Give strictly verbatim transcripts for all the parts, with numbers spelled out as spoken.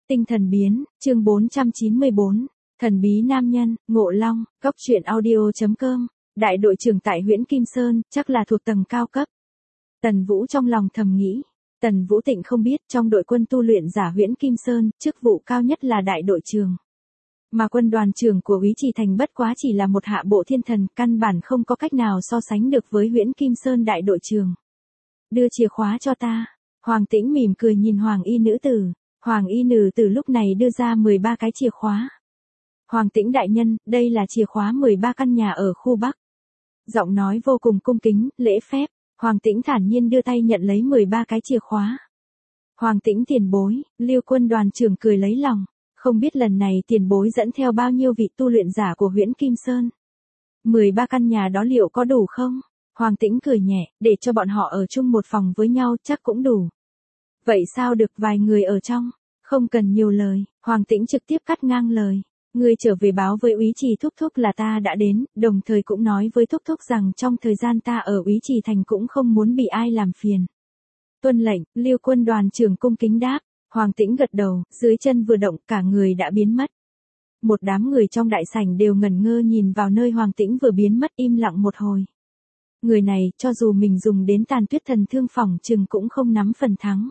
Tinh thần biến, chương bốn trăm chín mươi bốn, thần bí nam nhân, Ngộ Long, Cốc truyện audio chấm com, đại đội trưởng tại huyện Kim Sơn, chắc là thuộc tầng cao cấp. Tần Vũ trong lòng thầm nghĩ, Tần Vũ Tịnh không biết trong đội quân tu luyện giả huyện Kim Sơn, chức vụ cao nhất là đại đội trưởng. Mà quân đoàn trưởng của Úy Trì Thành bất quá chỉ là một hạ bộ thiên thần, căn bản không có cách nào so sánh được với huyện Kim Sơn đại đội trưởng. Đưa chìa khóa cho ta. Hoàng Tĩnh mỉm cười nhìn Hoàng y nữ tử. Hoàng y nữ tử lúc này đưa ra mười ba cái chìa khóa. Hoàng Tĩnh đại nhân, đây là chìa khóa mười ba căn nhà ở khu Bắc. Giọng nói vô cùng cung kính, lễ phép. Hoàng Tĩnh thản nhiên đưa tay nhận lấy mười ba cái chìa khóa. Hoàng Tĩnh tiền bối, Lưu quân đoàn trưởng cười lấy lòng. Không biết lần này tiền bối dẫn theo bao nhiêu vị tu luyện giả của huyện Kim Sơn. mười ba căn nhà đó liệu có đủ không? Hoàng Tĩnh cười nhẹ, để cho bọn họ ở chung một phòng với nhau chắc cũng đủ. Vậy sao được vài người ở trong? Không cần nhiều lời, Hoàng Tĩnh trực tiếp cắt ngang lời. Ngươi trở về báo với Úy Trì thúc thúc là ta đã đến, đồng thời cũng nói với thúc thúc rằng trong thời gian ta ở Úy Trì Thành cũng không muốn bị ai làm phiền. Tuân lệnh, Lưu quân đoàn trưởng cung kính đáp. Hoàng Tĩnh gật đầu, dưới chân vừa động cả người đã biến mất. Một đám người trong đại sảnh đều ngẩn ngơ nhìn vào nơi Hoàng Tĩnh vừa biến mất im lặng một hồi. Người này, cho dù mình dùng đến tàn tuyết thần thương phỏng chừng cũng không nắm phần thắng.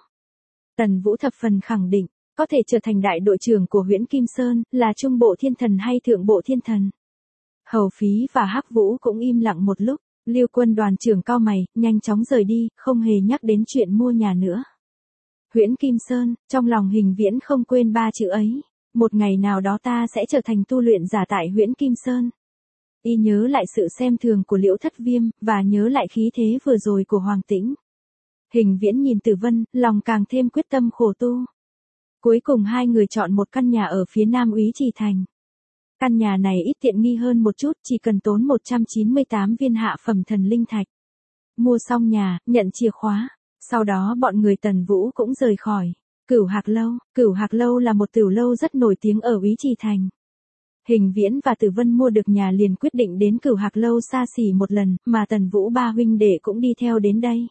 Tần Vũ thập phần khẳng định, có thể trở thành đại đội trưởng của huyện Kim Sơn, là trung bộ thiên thần hay thượng bộ thiên thần. Hầu Phí và Hắc Vũ cũng im lặng một lúc, Lưu quân đoàn trưởng cau mày, nhanh chóng rời đi, không hề nhắc đến chuyện mua nhà nữa. Huyện Kim Sơn, trong lòng Hình Viễn không quên ba chữ ấy. Một ngày nào đó ta sẽ trở thành tu luyện giả tại huyện Kim Sơn. Y nhớ lại sự xem thường của Liễu Thất Viêm, và nhớ lại khí thế vừa rồi của Hoàng Tĩnh. Hình Viễn nhìn Tử Vân, lòng càng thêm quyết tâm khổ tu. Cuối cùng hai người chọn một căn nhà ở phía nam Úy Trì Thành. Căn nhà này ít tiện nghi hơn một chút, chỉ cần tốn một trăm chín mươi tám viên hạ phẩm thần linh thạch. Mua xong nhà, nhận chìa khóa. Sau đó bọn người Tần Vũ cũng rời khỏi. Cửu Hạc Lâu, Cửu Hạc Lâu là một tiểu lâu rất nổi tiếng ở Úy Trì Thành. Hình Viễn và Tử Vân mua được nhà liền quyết định đến Cửu Hạc Lâu xa xỉ một lần, mà Tần Vũ ba huynh đệ cũng đi theo đến đây.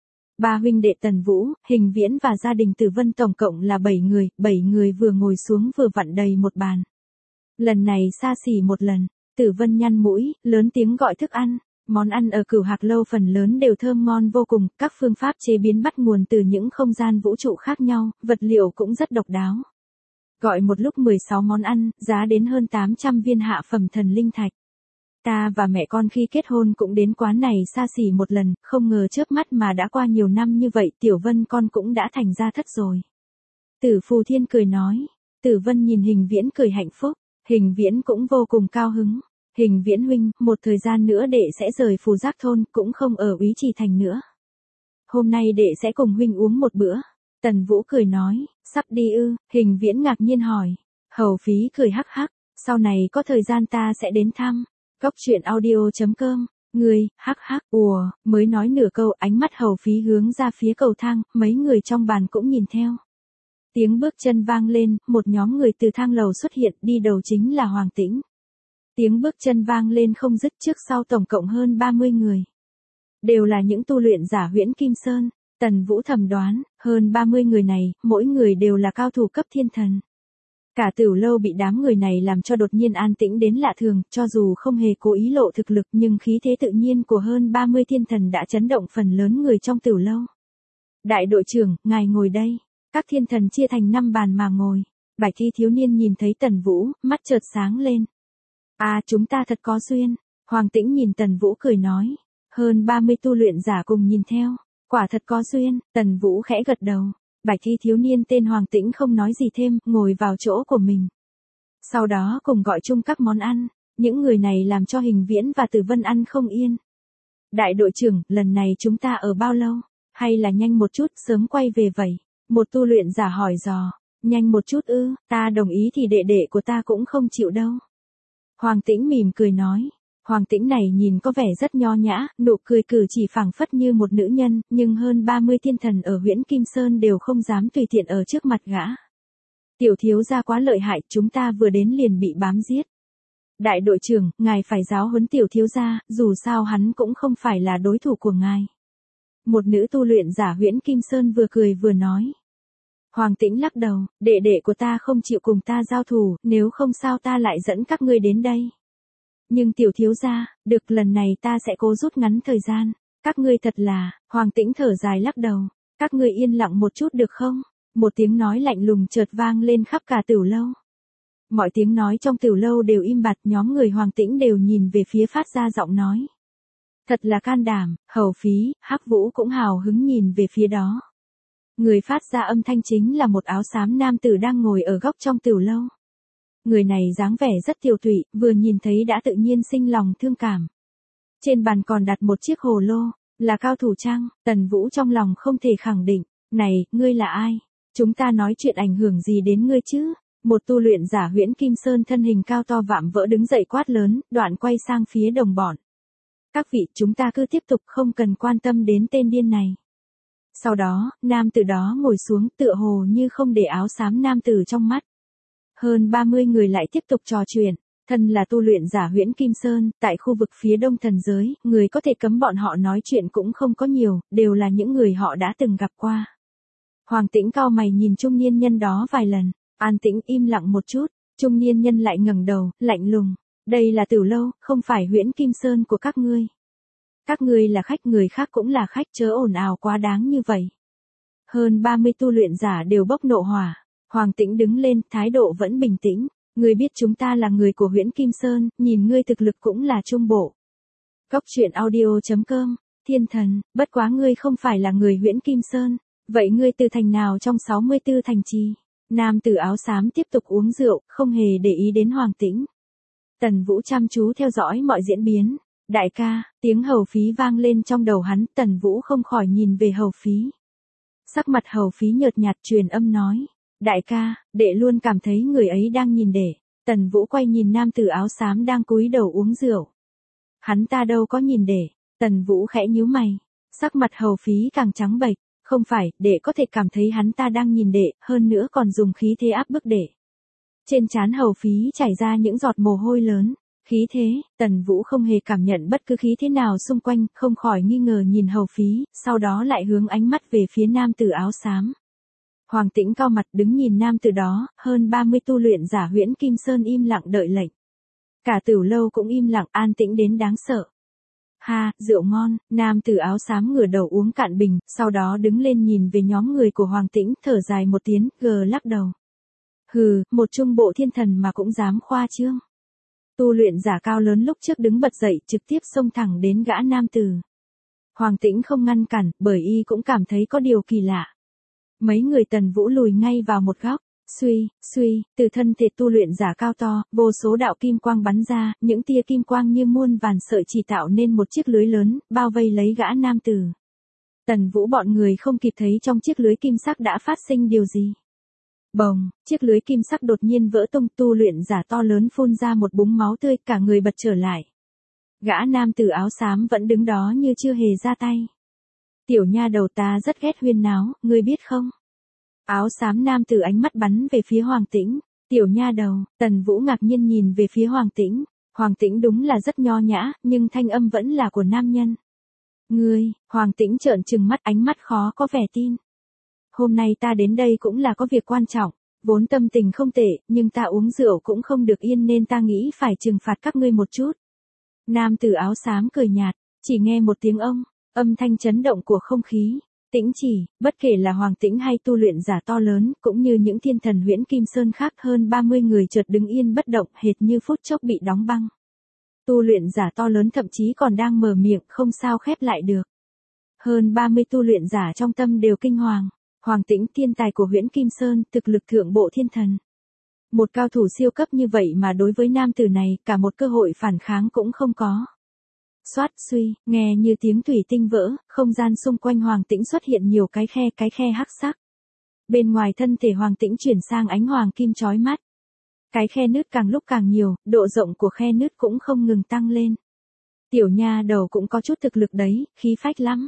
Ba huynh đệ Tần Vũ, Hình Viễn và gia đình Tử Vân tổng cộng là bảy người, bảy người vừa ngồi xuống vừa vặn đầy một bàn. Lần này xa xỉ một lần, Tử Vân nhăn mũi, lớn tiếng gọi thức ăn. Món ăn ở Cửu Hạc Lâu phần lớn đều thơm ngon vô cùng, các phương pháp chế biến bắt nguồn từ những không gian vũ trụ khác nhau, vật liệu cũng rất độc đáo. Gọi một lúc mười sáu món ăn, giá đến hơn tám trăm viên hạ phẩm thần linh thạch. Ta và mẹ con khi kết hôn cũng đến quán này xa xỉ một lần, không ngờ chớp mắt mà đã qua nhiều năm như vậy, Tiểu Vân con cũng đã thành gia thất rồi. Tử Phù Thiên cười nói. Tử Vân nhìn Hình Viễn cười hạnh phúc, Hình Viễn cũng vô cùng cao hứng. Hình Viễn huynh, một thời gian nữa đệ sẽ rời Phù Giác thôn, cũng không ở Úy Trì Thành nữa. Hôm nay đệ sẽ cùng huynh uống một bữa. Tần Vũ cười nói, sắp đi ư? Hình Viễn ngạc nhiên hỏi. Hầu Phí cười hắc hắc, sau này có thời gian ta sẽ đến thăm. Cốc truyện audio chấm com, người, hắc hắc, ùa, mới nói nửa câu ánh mắt Hầu Phí hướng ra phía cầu thang, mấy người trong bàn cũng nhìn theo. Tiếng bước chân vang lên, một nhóm người từ thang lầu xuất hiện, đi đầu chính là Hoàng Tĩnh. Tiếng bước chân vang lên không dứt, trước sau tổng cộng hơn ba mươi người. Đều là những tu luyện giả huyện Kim Sơn. Tần Vũ thầm đoán, hơn ba mươi người này, mỗi người đều là cao thủ cấp thiên thần. Cả tiểu lâu bị đám người này làm cho đột nhiên an tĩnh đến lạ thường, cho dù không hề cố ý lộ thực lực nhưng khí thế tự nhiên của hơn ba mươi thiên thần đã chấn động phần lớn người trong tiểu lâu. Đại đội trưởng, ngài ngồi đây. Các thiên thần chia thành năm bàn mà ngồi. Bạch y thiếu niên nhìn thấy Tần Vũ, mắt chợt sáng lên. À, chúng ta thật có duyên. Hoàng Tĩnh nhìn Tần Vũ cười nói. Hơn ba mươi tu luyện giả cùng nhìn theo. Quả thật có duyên. Tần Vũ khẽ gật đầu. Bạch y thiếu niên tên Hoàng Tĩnh không nói gì thêm, ngồi vào chỗ của mình. Sau đó cùng gọi chung các món ăn. Những người này làm cho Hình Viễn và Tử Vân ăn không yên. Đại đội trưởng, lần này chúng ta ở bao lâu? Hay là nhanh một chút, sớm quay về vậy? Một tu luyện giả hỏi dò. Nhanh một chút ư? Ta đồng ý thì đệ đệ của ta cũng không chịu đâu. Hoàng Tĩnh mỉm cười nói. Hoàng Tĩnh này nhìn có vẻ rất nho nhã, nụ cười cử chỉ phảng phất như một nữ nhân, nhưng hơn ba mươi thiên thần ở huyện Kim Sơn đều không dám tùy tiện ở trước mặt gã. Tiểu thiếu gia quá lợi hại, chúng ta vừa đến liền bị bám giết. Đại đội trưởng, ngài phải giáo huấn tiểu thiếu gia, dù sao hắn cũng không phải là đối thủ của ngài. Một nữ tu luyện giả huyện Kim Sơn vừa cười vừa nói. Hoàng Tĩnh lắc đầu, đệ đệ của ta không chịu cùng ta giao thủ, nếu không sao ta lại dẫn các ngươi đến đây. Nhưng tiểu thiếu gia, được lần này ta sẽ cố rút ngắn thời gian. Các ngươi thật là, Hoàng Tĩnh thở dài lắc đầu, các ngươi yên lặng một chút được không? Một tiếng nói lạnh lùng chợt vang lên khắp cả Tửu lâu. Mọi tiếng nói trong Tửu lâu đều im bặt, nhóm người Hoàng Tĩnh đều nhìn về phía phát ra giọng nói. Thật là can đảm, Hầu Phí, Hắc Vũ cũng hào hứng nhìn về phía đó. Người phát ra âm thanh chính là một áo xám nam tử đang ngồi ở góc trong Tửu lâu. Người này dáng vẻ rất tiều tụy, vừa nhìn thấy đã tự nhiên sinh lòng thương cảm. Trên bàn còn đặt một chiếc hồ lô, là cao thủ chăng? Tần Vũ trong lòng không thể khẳng định, này, ngươi là ai? Chúng ta nói chuyện ảnh hưởng gì đến ngươi chứ? Một tu luyện giả Huyễn Kim Sơn thân hình cao to vạm vỡ đứng dậy quát lớn, đoạn quay sang phía đồng bọn. Các vị, chúng ta cứ tiếp tục, không cần quan tâm đến tên điên này. Sau đó, nam tử đó ngồi xuống tựa hồ như không để áo xám nam tử trong mắt. Hơn ba mươi người lại tiếp tục trò chuyện. Thân là tu luyện giả Huyễn Kim Sơn, tại khu vực phía đông thần giới, người có thể cấm bọn họ nói chuyện cũng không có nhiều, đều là những người họ đã từng gặp qua. Hoàng Tĩnh cau mày nhìn trung niên nhân đó vài lần, an tĩnh im lặng một chút, trung niên nhân lại ngẩng đầu, lạnh lùng, đây là Tửu lâu, không phải Huyễn Kim Sơn của các ngươi. Các ngươi là khách, người khác cũng là khách, chớ ồn ào quá đáng như vậy. Hơn ba mươi tu luyện giả đều bốc nộ hỏa, Hoàng Tĩnh đứng lên, thái độ vẫn bình tĩnh. Ngươi biết chúng ta là người của Huyễn Kim Sơn, nhìn ngươi thực lực cũng là trung bộ. Cốc truyện audio chấm com, thiên thần, bất quá ngươi không phải là người Huyễn Kim Sơn, vậy ngươi từ thành nào trong sáu mươi tư thành trì? Nam tử áo xám tiếp tục uống rượu, không hề để ý đến Hoàng Tĩnh. Tần Vũ chăm chú theo dõi mọi diễn biến. Đại ca, tiếng Hầu Phí vang lên trong đầu hắn, Tần Vũ không khỏi nhìn về Hầu Phí. Sắc mặt Hầu Phí nhợt nhạt truyền âm nói. Đại ca, đệ luôn cảm thấy người ấy đang nhìn đệ. Tần Vũ quay nhìn nam tử áo xám đang cúi đầu uống rượu. Hắn ta đâu có nhìn đệ. Tần Vũ khẽ nhíu mày. Sắc mặt Hầu Phí càng trắng bệch. Không phải, đệ có thể cảm thấy hắn ta đang nhìn đệ, hơn nữa còn dùng khí thế áp bức đệ. Trên trán Hầu Phí chảy ra những giọt mồ hôi lớn. Khí thế, Tần Vũ không hề cảm nhận bất cứ khí thế nào xung quanh, không khỏi nghi ngờ nhìn Hầu Phí, sau đó lại hướng ánh mắt về phía nam tử áo xám. Hoàng Tĩnh cau mặt đứng nhìn nam tử đó, hơn ba mươi tu luyện giả Huyễn Kim Sơn im lặng đợi lệnh. Cả Tửu lâu cũng im lặng, an tĩnh đến đáng sợ. Ha, rượu ngon, nam tử áo xám ngửa đầu uống cạn bình, sau đó đứng lên nhìn về nhóm người của Hoàng Tĩnh, thở dài một tiếng, gờ lắc đầu. Hừ, một trung bộ thiên thần mà cũng dám khoa trương. Tu luyện giả cao lớn lúc trước đứng bật dậy, trực tiếp xông thẳng đến gã nam tử. Hoàng Tĩnh không ngăn cản, bởi y cũng cảm thấy có điều kỳ lạ. Mấy người Tần Vũ lùi ngay vào một góc, suy, suy, từ thân thể tu luyện giả cao to, vô số đạo kim quang bắn ra, những tia kim quang như muôn vàn sợi chỉ tạo nên một chiếc lưới lớn, bao vây lấy gã nam tử. Tần Vũ bọn người không kịp thấy trong chiếc lưới kim sắc đã phát sinh điều gì. Bồng, chiếc lưới kim sắc đột nhiên vỡ tung, tu luyện giả to lớn phun ra một búng máu tươi, cả người bật trở lại. Gã nam tử áo xám vẫn đứng đó như chưa hề ra tay. Tiểu nha đầu, ta rất ghét huyên náo, ngươi biết không? Áo xám nam tử ánh mắt bắn về phía Hoàng Tĩnh. Tiểu nha đầu, Tần Vũ ngạc nhiên nhìn về phía Hoàng Tĩnh. Hoàng Tĩnh đúng là rất nho nhã, nhưng thanh âm vẫn là của nam nhân. Ngươi, Hoàng Tĩnh trợn trừng mắt, ánh mắt khó có vẻ tin. Hôm nay ta đến đây cũng là có việc quan trọng, vốn tâm tình không tệ, nhưng ta uống rượu cũng không được yên nên ta nghĩ phải trừng phạt các ngươi một chút. Nam tử áo xám cười nhạt, chỉ nghe một tiếng ông, âm thanh chấn động của không khí. Tĩnh chỉ, bất kể là Hoàng Tĩnh hay tu luyện giả to lớn, cũng như những thiên thần Huyễn Kim Sơn khác, hơn ba mươi người chợt đứng yên bất động, hệt như phút chốc bị đóng băng. Tu luyện giả to lớn thậm chí còn đang mở miệng, không sao khép lại được. Hơn ba mươi tu luyện giả trong tâm đều kinh hoàng. Hoàng Tĩnh, thiên tài của Huyễn Kim Sơn, thực lực thượng bộ thiên thần. Một cao thủ siêu cấp như vậy mà đối với nam tử này, cả một cơ hội phản kháng cũng không có. Xoát suy, nghe như tiếng thủy tinh vỡ, không gian xung quanh Hoàng Tĩnh xuất hiện nhiều cái khe, cái khe hắc sắc. Bên ngoài thân thể Hoàng Tĩnh chuyển sang ánh hoàng kim chói mắt. Cái khe nứt càng lúc càng nhiều, độ rộng của khe nứt cũng không ngừng tăng lên. Tiểu nha đầu cũng có chút thực lực đấy, khí phách lắm.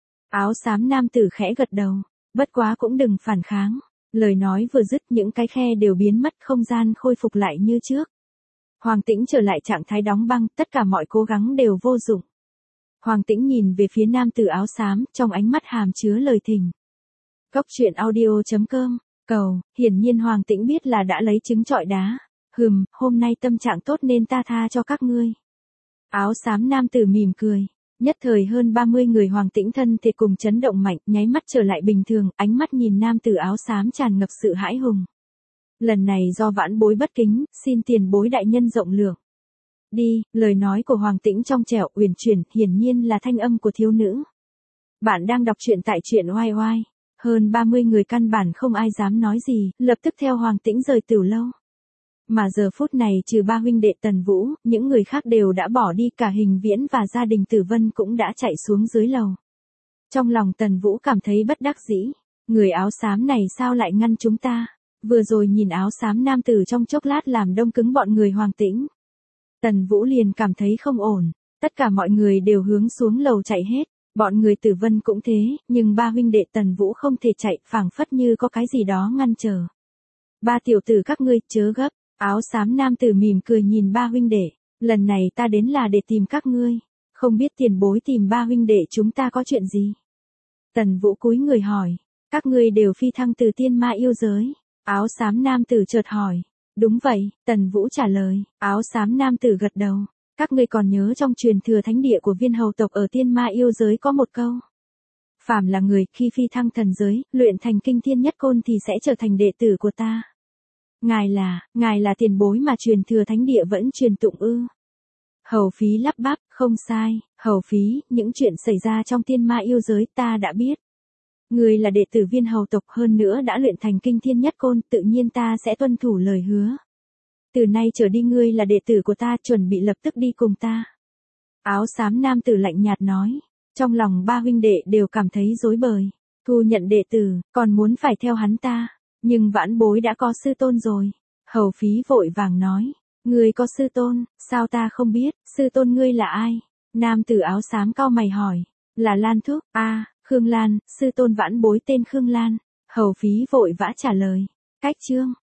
Áo xám nam tử khẽ gật đầu, bất quá cũng đừng phản kháng. Lời nói vừa dứt, những cái khe đều biến mất, không gian khôi phục lại như trước. Hoàng Tĩnh trở lại trạng thái đóng băng, tất cả mọi cố gắng đều vô dụng. Hoàng Tĩnh nhìn về phía nam tử áo xám, trong ánh mắt hàm chứa lời thỉnh. Cốc truyện audio chấm com cầu, hiển nhiên Hoàng Tĩnh biết là đã lấy trứng trọi đá. Hừm, hôm nay tâm trạng tốt nên ta tha cho các ngươi. Áo xám nam tử mỉm cười. Nhất thời hơn ba mươi người Hoàng Tĩnh thân thể cùng chấn động mạnh, nháy mắt trở lại bình thường, ánh mắt nhìn nam tử áo xám tràn ngập sự hãi hùng. Lần này do vãn bối bất kính, xin tiền bối đại nhân rộng lượng. Đi, lời nói của Hoàng Tĩnh trong trẻo uyển chuyển, hiển nhiên là thanh âm của thiếu nữ. Bạn đang đọc truyện tại truyện oai oai. Hơn ba mươi người căn bản không ai dám nói gì, lập tức theo Hoàng Tĩnh rời Tửu lâu. Mà giờ phút này trừ ba huynh đệ Tần Vũ, những người khác đều đã bỏ đi, cả Hình Viễn và gia đình Tử Vân cũng đã chạy xuống dưới lầu. Trong lòng Tần Vũ cảm thấy bất đắc dĩ, người áo xám này sao lại ngăn chúng ta? Vừa rồi nhìn áo xám nam tử trong chốc lát làm đông cứng bọn người Hoàng Tĩnh. Tần Vũ liền cảm thấy không ổn, tất cả mọi người đều hướng xuống lầu chạy hết, bọn người Tử Vân cũng thế, nhưng ba huynh đệ Tần Vũ không thể chạy, phảng phất như có cái gì đó ngăn trở. Ba tiểu tử các ngươi chớ gấp, áo xám nam tử mỉm cười nhìn ba huynh đệ, lần này ta đến là để tìm các ngươi, không biết tiền bối tìm ba huynh đệ chúng ta có chuyện gì? Tần Vũ cúi người hỏi, các ngươi đều phi thăng từ tiên ma yêu giới, áo xám nam tử chợt hỏi. Đúng vậy, Tần Vũ trả lời, áo xám nam tử gật đầu, các ngươi còn nhớ trong truyền thừa thánh địa của viên hầu tộc ở tiên ma yêu giới có một câu. Phàm là người khi phi thăng thần giới, luyện thành kinh thiên nhất côn thì sẽ trở thành đệ tử của ta. Ngài là, ngài là tiền bối mà truyền thừa thánh địa vẫn truyền tụng ư? Hầu Phí lắp bắp, không sai, Hầu Phí, những chuyện xảy ra trong tiên ma yêu giới ta đã biết. Ngươi là đệ tử viên hầu tộc hơn nữa đã luyện thành kinh thiên nhất côn, tự nhiên ta sẽ tuân thủ lời hứa. Từ nay trở đi ngươi là đệ tử của ta, chuẩn bị lập tức đi cùng ta. Áo xám nam tử lạnh nhạt nói, trong lòng ba huynh đệ đều cảm thấy rối bời. Thu nhận đệ tử, còn muốn phải theo hắn ta, nhưng vãn bối đã có sư tôn rồi. Hầu Phí vội vàng nói, ngươi có sư tôn, sao ta không biết, sư tôn ngươi là ai? Nam tử áo xám cau mày hỏi, là Lan Thúc, a à, Khương Lan, sư tôn vãn bối tên Khương Lan. Hầu Phí vội vã trả lời, cách chương,